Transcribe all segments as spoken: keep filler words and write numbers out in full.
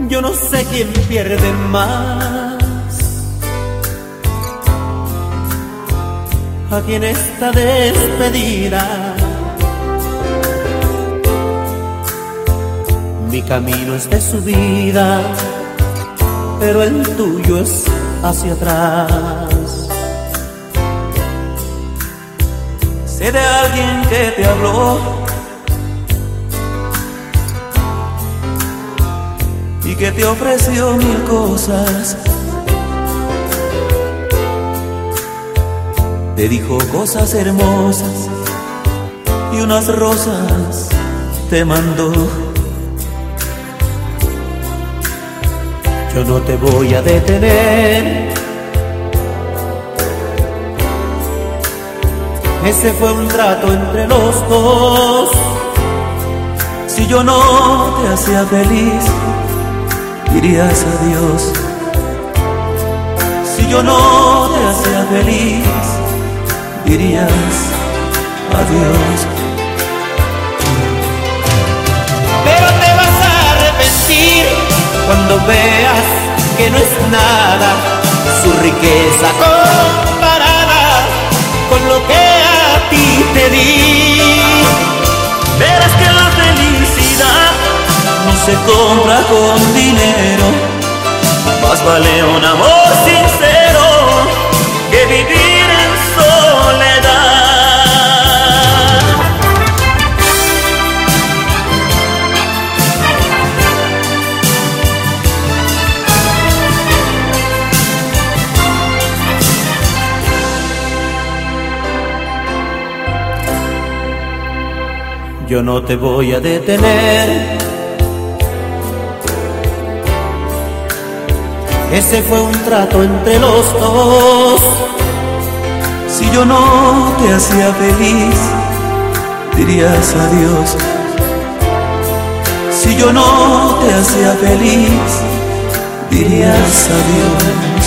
Yo no sé quién pierde más, aquí en esta despedida. Mi camino es de subida, pero el tuyo es hacia atrás. Sé de alguien que te habló y que te ofreció mil cosas. Te dijo cosas hermosas y unas rosas te mandó. Yo no te voy a detener, ese fue un trato entre los dos. Si yo no te hacía feliz, dirías adiós. Si yo no te hacía feliz, dirías adiós. Pero te vas a arrepentir cuando veas que no es nada su riqueza comparada con lo que a ti te di. Verás que la felicidad no se compra con dinero, más vale un amor sincero que vivir en soledad. Yo no te voy a detener, ese fue un trato entre los dos. Si yo no te hacía feliz, dirías adiós. Si yo no te hacía feliz, dirías adiós.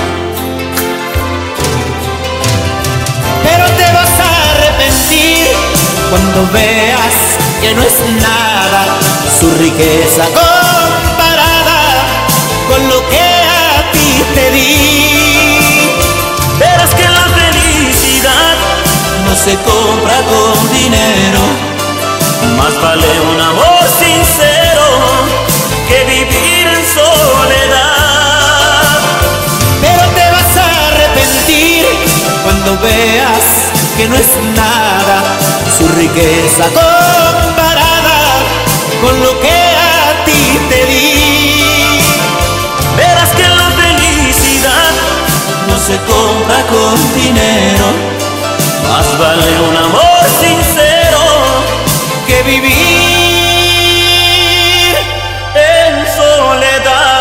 Pero te vas a arrepentir cuando veas que no es nada su riqueza comparada con lo que a ti te di. Verás que la felicidad no se compra con dinero, más vale un amor sincero que vivir en soledad. Pero te vas a arrepentir cuando veas que no es nada su riqueza comparada con lo que a ti te di. Verás que la felicidad no se compra con dinero, más vale un amor sincero que vivir en soledad.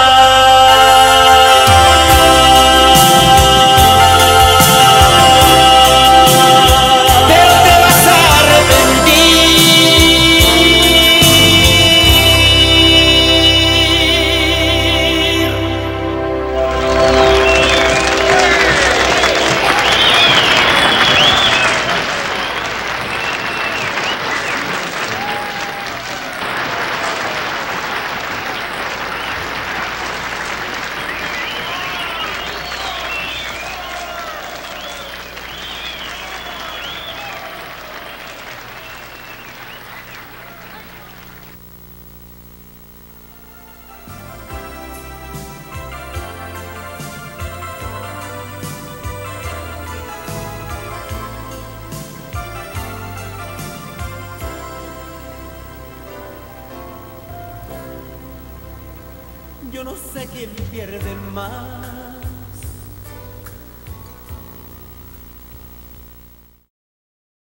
Yo no sé quién pierde más,